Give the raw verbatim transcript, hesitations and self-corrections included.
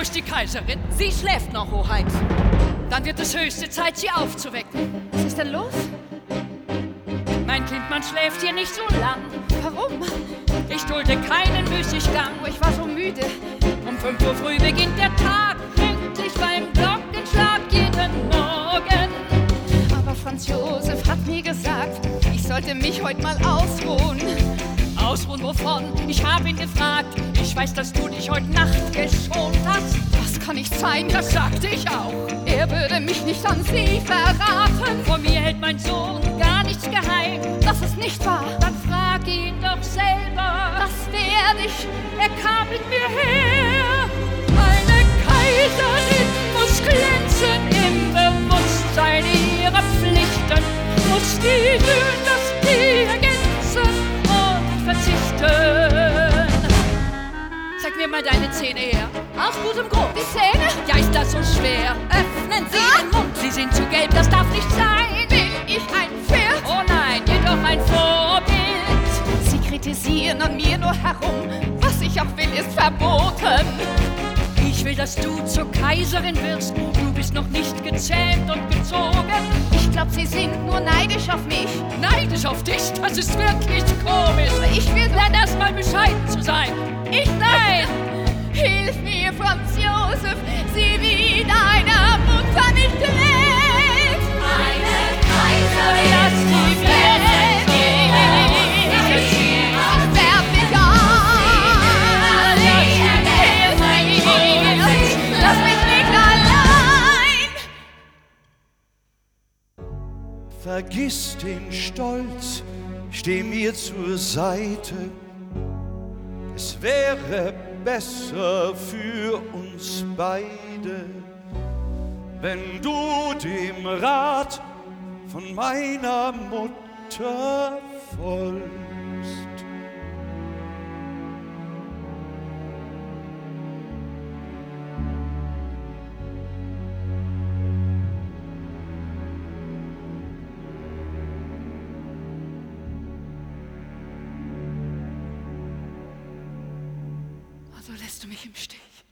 wo ist die Kaiserin? Sie schläft noch, Hoheit. Dann wird es höchste Zeit, sie aufzuwecken. Was ist denn los? Mein Kind, man schläft hier nicht so lang. Warum? Ich dulde keinen Müßiggang. Oh, ich war so müde. Um fünf Uhr früh beginnt der Tag, pünktlich beim Glockenschlag jeden Morgen. Aber Franz Josef hat mir gesagt, ich sollte mich heute mal ausruhen. Ausruhen wovon? Ich habe ihn gefragt. Ich weiß, dass du dich heute Nacht geschont hast. Das kann nicht sein, Das sagte ich auch. er würde mich nicht an Sie verraten. Vor mir hält mein Sohn gar nichts geheim. Das ist nicht wahr, Dann frag ihn doch selber. das werde ich. Er kam mit mir her. Eine Kaiserin muss glänzen im Bewusstsein ihrer Pflichten, muss die Dynastie ergänzen und verzichten. Zeig mir mal deine Zähne her. Aus gutem Grund. Die Zähne? Ja, ist das so schwer? Öffnen Sie Ah! den Mund. Sie sind zu gelb, das darf nicht sein. Bin ich ein Pferd? Oh nein, jedoch ein Vorbild. Sie kritisieren an mir nur herum. Was ich auch will, ist verboten. Ich will, dass du zur Kaiserin wirst. Du bist noch nicht gezähmt und gezogen. Ich glaub, Sie sind nur neidisch auf mich. Neidisch auf dich, das ist wirklich komisch. Ich will Lern erst mal bescheiden zu sein. Ich nein! Hilf mir, Franz Josef, sie wie deiner Mutter nicht lädt. Eine Kaiserin, Lass die Welt. Ich werd mich an. Hilf mir, lass mich nicht allein. Vergiss den Stolz, steh mir zur Seite. Es wäre besser für uns beide, wenn du dem Rat von meiner Mutter folgst. Also lässt du mich im Stich.